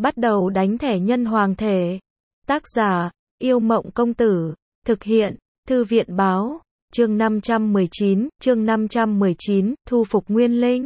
Bắt đầu đánh thẻ nhân hoàng thể. Tác giả, Yêu Mộng Công Tử. Thực hiện, Thư viện Báo. Chương 519, thu phục Nguyên Linh.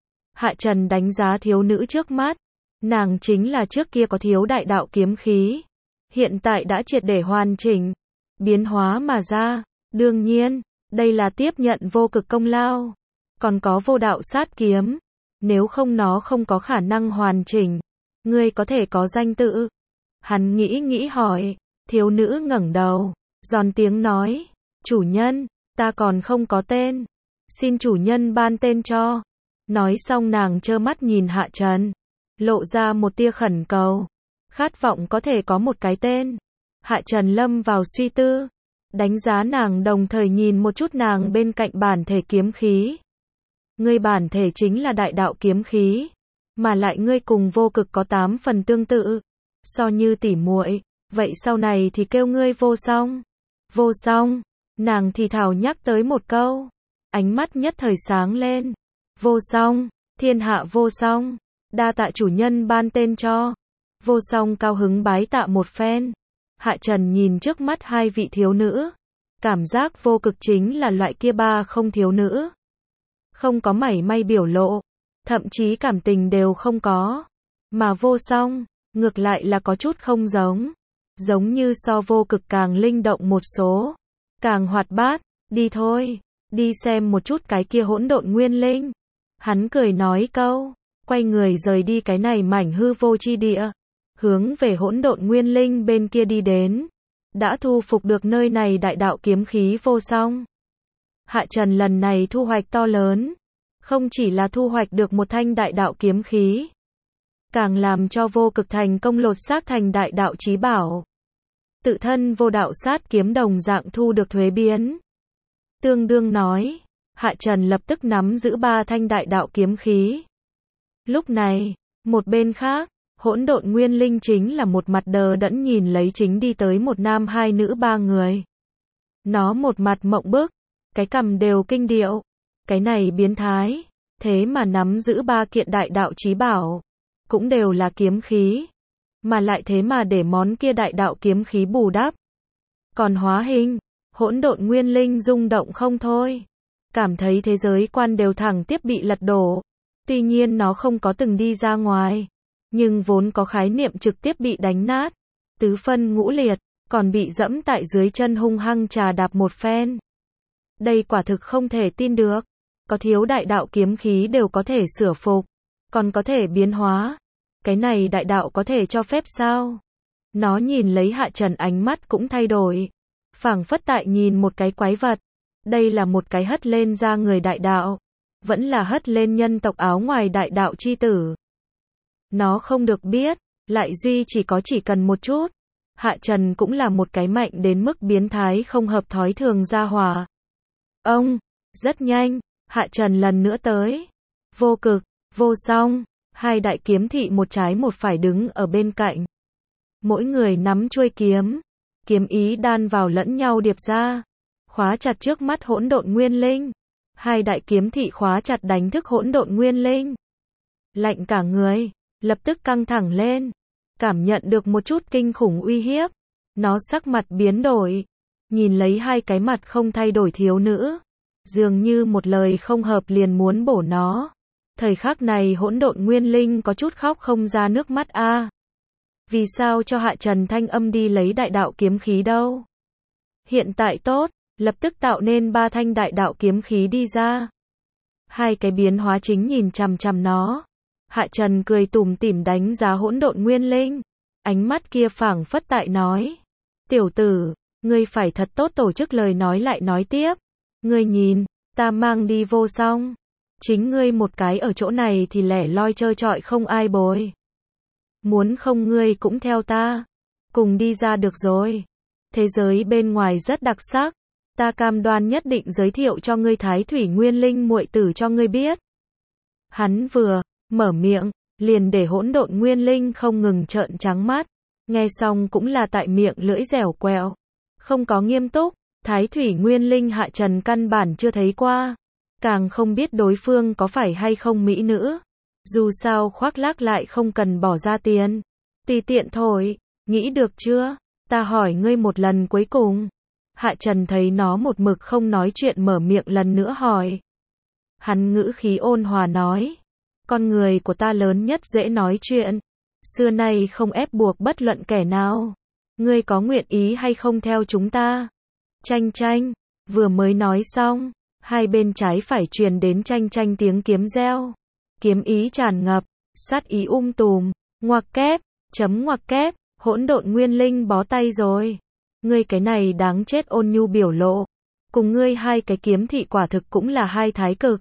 Hạ Trần đánh giá thiếu nữ trước mắt. Nàng chính là trước kia có thiếu đại đạo kiếm khí. Hiện tại đã triệt để hoàn chỉnh. Biến hóa mà ra. Đương nhiên, đây là tiếp nhận vô cực công lao. Còn có vô đạo sát kiếm. Nếu không nó không có khả năng hoàn chỉnh. Ngươi có thể có danh tự. Hắn nghĩ hỏi. Thiếu nữ ngẩng đầu. Giòn tiếng nói. Chủ nhân, ta còn không có tên. Xin chủ nhân ban tên cho. Nói xong nàng trơ mắt nhìn Hạ Trần. Lộ ra một tia khẩn cầu. Khát vọng có thể có một cái tên. Hạ Trần lâm vào suy tư. Đánh giá nàng đồng thời nhìn một chút nàng bên cạnh bản thể kiếm khí. Ngươi bản thể chính là đại đạo kiếm khí. Mà lại ngươi cùng vô cực có 8 phần tương tự. So như tỉ muội, vậy sau này thì kêu ngươi vô song. Vô song, nàng thì thào nhắc tới một câu. Ánh mắt nhất thời sáng lên. Vô song, thiên hạ vô song. Đa tạ chủ nhân ban tên cho. Vô song cao hứng bái tạ một phen. Hạ Trần nhìn trước mắt hai vị thiếu nữ. Cảm giác vô cực chính là loại kia ba không thiếu nữ. Không có mảy may biểu lộ. Thậm chí cảm tình đều không có. Mà vô song, ngược lại là có chút không giống. Giống như so vô cực càng linh động một số. Càng hoạt bát. Đi thôi. Đi xem một chút cái kia hỗn độn nguyên linh. Hắn cười nói câu. Quay người rời đi cái này mảnh hư vô chi địa. Hướng về hỗn độn nguyên linh bên kia đi đến. Đã thu phục được nơi này đại đạo kiếm khí vô song. Hạ Trần lần này thu hoạch to lớn. Không chỉ là thu hoạch được một thanh đại đạo kiếm khí. Càng làm cho vô cực thành công lột xác thành đại đạo chí bảo. Tự thân vô đạo sát kiếm đồng dạng thu được thuế biến. Tương đương nói. Hạ Trần lập tức nắm giữ 3 thanh đại đạo kiếm khí. Lúc này, một bên khác, hỗn độn nguyên linh chính là một mặt đờ đẫn nhìn lấy chính đi tới một nam hai nữ 3 người. Nó một mặt mộng bức, cái cằm đều kinh điệu. Cái này biến thái, thế mà nắm giữ 3 kiện đại đạo chí bảo, cũng đều là kiếm khí, mà lại thế mà để món kia đại đạo kiếm khí bù đắp. Còn hóa hình, hỗn độn nguyên linh rung động không thôi, cảm thấy thế giới quan đều thẳng tiếp bị lật đổ. Tuy nhiên nó không có từng đi ra ngoài, nhưng vốn có khái niệm trực tiếp bị đánh nát, tứ phân ngũ liệt, còn bị dẫm tại dưới chân hung hăng trà đạp một phen. Đây quả thực không thể tin được, có thiếu đại đạo kiếm khí đều có thể sửa phục, còn có thể biến hóa. Cái này đại đạo có thể cho phép sao? Nó nhìn lấy Hạ Trần ánh mắt cũng thay đổi, phảng phất tại nhìn một cái quái vật. Đây là một cái hất lên ra người đại đạo, vẫn là hất lên nhân tộc áo ngoài đại đạo chi tử. Nó không được biết, lại duy chỉ cần một chút. Hạ Trần cũng là một cái mạnh đến mức biến thái không hợp thói thường gia hỏa. Ông, rất nhanh, Hạ Trần lần nữa tới. Vô cực, vô song, hai đại kiếm thị một trái một phải đứng ở bên cạnh. Mỗi người nắm chuôi kiếm, kiếm ý đan vào lẫn nhau điệp ra, khóa chặt trước mắt hỗn độn nguyên linh. Hai đại kiếm thị khóa chặt đánh thức hỗn độn nguyên linh. Lạnh cả người, lập tức căng thẳng lên, cảm nhận được một chút kinh khủng uy hiếp. Nó sắc mặt biến đổi, nhìn lấy hai cái mặt không thay đổi thiếu nữ, dường như một lời không hợp liền muốn bổ nó. Thời khắc này hỗn độn nguyên linh có chút khóc không ra nước mắt a. Vì sao cho Hạ Trần thanh âm đi lấy đại đạo kiếm khí đâu? Hiện tại tốt, lập tức tạo nên 3 thanh đại đạo kiếm khí đi ra. Hai cái biến hóa chính nhìn chằm chằm nó. Hạ Trần cười tủm tỉm đánh giá hỗn độn nguyên linh. Ánh mắt kia phảng phất tại nói. Tiểu tử, ngươi phải thật tốt tổ chức lời nói lại nói tiếp. Ngươi nhìn, ta mang đi vô song. Chính ngươi một cái ở chỗ này thì lẻ loi trơ trọi không ai bồi. Muốn không ngươi cũng theo ta. Cùng đi ra được rồi. Thế giới bên ngoài rất đặc sắc. Ta cam đoan nhất định giới thiệu cho ngươi Thái Thủy Nguyên Linh muội tử cho ngươi biết. Hắn vừa mở miệng, liền để hỗn độn nguyên linh không ngừng trợn trắng mắt. Nghe xong cũng là tại miệng lưỡi dẻo quẹo. Không có nghiêm túc, Thái Thủy Nguyên Linh Hạ Trần căn bản chưa thấy qua. Càng không biết đối phương có phải hay không mỹ nữ. Dù sao khoác lác lại không cần bỏ ra tiền. Tùy tiện thôi, nghĩ được chưa? Ta hỏi ngươi một lần cuối cùng. Hạ Trần thấy nó một mực không nói chuyện mở miệng lần nữa hỏi. Hắn ngữ khí ôn hòa nói. Con người của ta lớn nhất dễ nói chuyện. Xưa nay không ép buộc bất luận kẻ nào. Ngươi có nguyện ý hay không theo chúng ta? Chanh chanh, vừa mới nói xong, hai bên trái phải truyền đến chanh chanh tiếng kiếm reo. Kiếm ý tràn ngập, sát ý tùm, ngoặc kép, chấm ngoặc kép, hỗn độn nguyên linh bó tay rồi. Ngươi cái này đáng chết ôn nhu biểu lộ. Cùng ngươi hai cái kiếm thị quả thực cũng là hai thái cực.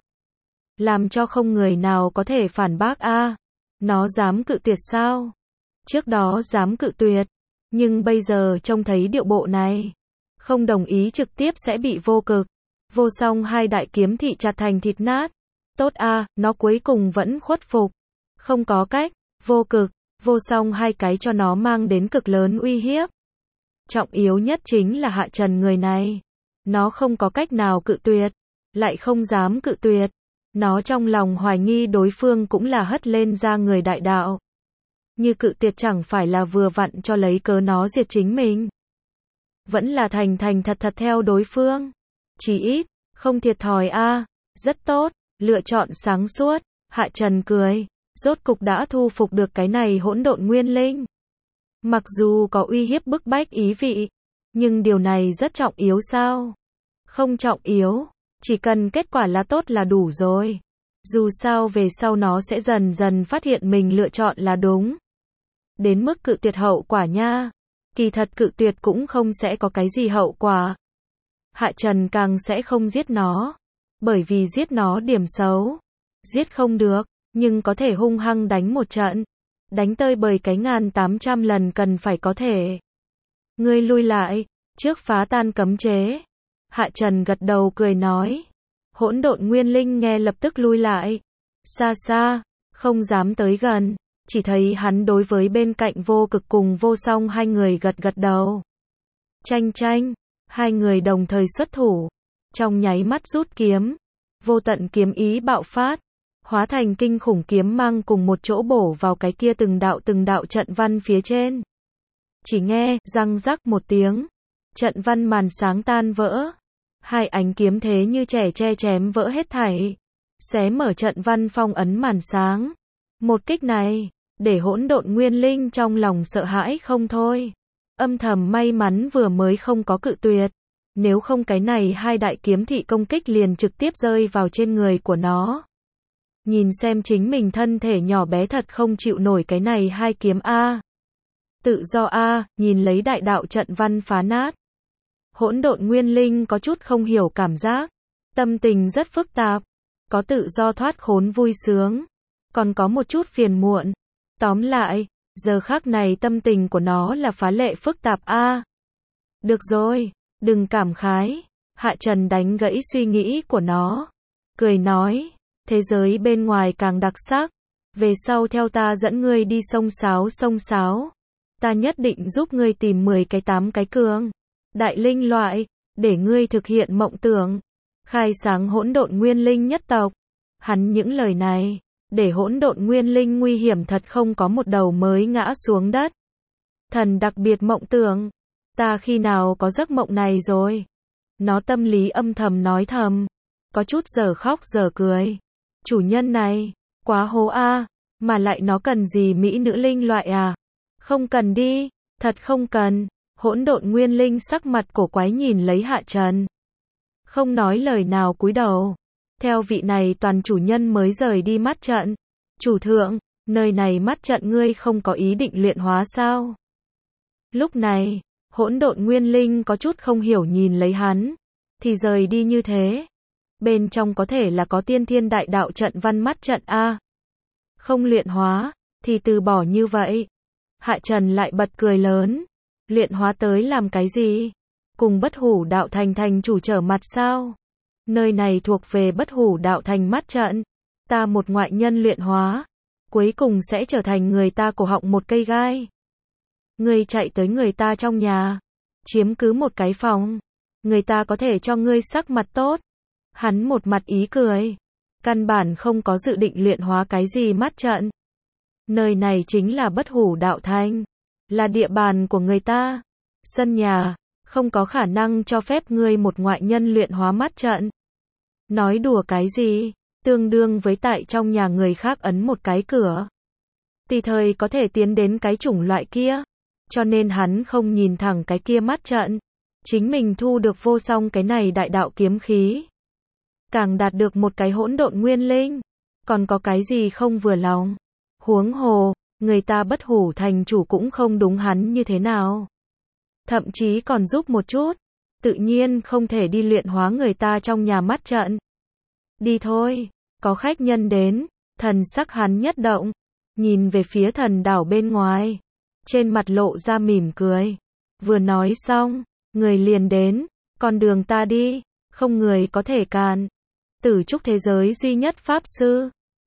Làm cho không người nào có thể phản bác a. Nó dám cự tuyệt sao? Trước đó dám cự tuyệt, nhưng bây giờ trông thấy điệu bộ này, không đồng ý trực tiếp sẽ bị vô cực, vô song hai đại kiếm thị chặt thành thịt nát. Tốt a, nó cuối cùng vẫn khuất phục. Không có cách, vô cực, vô song hai cái cho nó mang đến cực lớn uy hiếp. Trọng yếu nhất chính là Hạ Trần người này. Nó không có cách nào cự tuyệt, lại không dám cự tuyệt. Nó trong lòng hoài nghi đối phương cũng là hất lên ra người đại đạo. Như cự tuyệt chẳng phải là vừa vặn cho lấy cớ nó diệt chính mình. Vẫn là thành thành thật thật theo đối phương. Chỉ ít, không thiệt thòi a. Rất tốt, lựa chọn sáng suốt. Hạ Trần cười, rốt cục đã thu phục được cái này hỗn độn nguyên linh. Mặc dù có uy hiếp bức bách ý vị, nhưng điều này rất trọng yếu sao? Không trọng yếu, chỉ cần kết quả là tốt là đủ rồi. Dù sao về sau nó sẽ dần dần phát hiện mình lựa chọn là đúng. Đến mức cự tuyệt hậu quả nha. Kỳ thật cự tuyệt cũng không sẽ có cái gì hậu quả. Hạ Trần càng sẽ không giết nó. Bởi vì giết nó điểm xấu. Giết không được, nhưng có thể hung hăng đánh một trận. Đánh tơi bời cái 1800 lần cần phải có thể. Ngươi lui lại, trước phá tan cấm chế. Hạ Trần gật đầu cười nói. Hỗn độn nguyên linh nghe lập tức lui lại. Xa xa, không dám tới gần. Chỉ thấy hắn đối với bên cạnh vô cực cùng vô song hai người gật gật đầu. Chanh chanh, hai người đồng thời xuất thủ. Trong nháy mắt rút kiếm. Vô tận kiếm ý bạo phát. Hóa thành kinh khủng kiếm mang cùng một chỗ bổ vào cái kia từng đạo trận văn phía trên. Chỉ nghe, răng rắc một tiếng. Trận văn màn sáng tan vỡ. Hai ánh kiếm thế như trẻ tre chém vỡ hết thảy. Xé mở trận văn phong ấn màn sáng. Một kích này, để hỗn độn nguyên linh trong lòng sợ hãi không thôi. Âm thầm may mắn vừa mới không có cự tuyệt. Nếu không cái này hai đại kiếm thị công kích liền trực tiếp rơi vào trên người của nó. Nhìn xem chính mình thân thể nhỏ bé thật không chịu nổi cái này hai kiếm a. Tự do a, nhìn lấy đại đạo trận văn phá nát. Hỗn độn nguyên linh có chút không hiểu cảm giác. Tâm tình rất phức tạp. Có tự do thoát khốn vui sướng. Còn có một chút phiền muộn. Tóm lại, giờ khắc này tâm tình của nó là phá lệ phức tạp a. Được rồi, đừng cảm khái. Hạ Trần đánh gãy suy nghĩ của nó. Cười nói, thế giới bên ngoài càng đặc sắc. Về sau theo ta dẫn ngươi đi sông sáo. Ta nhất định giúp ngươi tìm 10 cái 8 cái cường đại linh loại, để ngươi thực hiện mộng tưởng. Khai sáng hỗn độn nguyên linh nhất tộc. Hắn những lời này, để hỗn độn nguyên linh nguy hiểm thật không có một đầu mới ngã xuống đất. Thần đặc biệt mộng tưởng. Ta khi nào có giấc mộng này rồi? Nó tâm lý âm thầm nói thầm. Có chút giờ khóc giờ cười. Chủ nhân này, quá hố a, mà lại nó cần gì mỹ nữ linh loại à? Không cần đi, thật không cần. Hỗn độn nguyên linh sắc mặt cổ quái nhìn lấy Hạ Trần. Không nói lời nào cúi đầu. Theo vị này toàn chủ nhân mới rời đi mắt trận. Chủ thượng, nơi này mắt trận ngươi không có ý định luyện hóa sao? Lúc này, hỗn độn nguyên linh có chút không hiểu nhìn lấy hắn. Thì rời đi như thế. Bên trong có thể là có tiên thiên đại đạo trận văn mắt trận a. Không luyện hóa, thì từ bỏ như vậy. Hạ Trần lại bật cười lớn. Luyện hóa tới làm cái gì? Cùng bất hủ đạo thành chủ trở mặt sao? Nơi này thuộc về bất hủ đạo thành mắt trận. Ta một ngoại nhân luyện hóa. Cuối cùng sẽ trở thành người ta cổ họng một cây gai. Ngươi chạy tới người ta trong nhà. Chiếm cứ một cái phòng. Người ta có thể cho ngươi sắc mặt tốt. Hắn một mặt ý cười. Căn bản không có dự định luyện hóa cái gì mắt trận. Nơi này chính là Bất Hủ Đạo Thanh, là địa bàn của người ta, sân nhà, không có khả năng cho phép ngươi một ngoại nhân luyện hóa mắt trận. Nói đùa cái gì, tương đương với tại trong nhà người khác ấn một cái cửa. Tùy thời có thể tiến đến cái chủng loại kia, cho nên hắn không nhìn thẳng cái kia mắt trận. Chính mình thu được vô song cái này đại đạo kiếm khí. Càng đạt được một cái hỗn độn nguyên linh, còn có cái gì không vừa lòng. Huống hồ, người ta Bất Hủ thành chủ cũng không đúng hắn như thế nào. Thậm chí còn giúp một chút, tự nhiên không thể đi luyện hóa người ta trong nhà mắt trận. Đi thôi, có khách nhân đến, thần sắc hắn nhất động, nhìn về phía thần đảo bên ngoài, trên mặt lộ ra mỉm cười. Vừa nói xong, người liền đến, con đường ta đi, không người có thể cản. Tử trúc thế giới duy nhất pháp sư,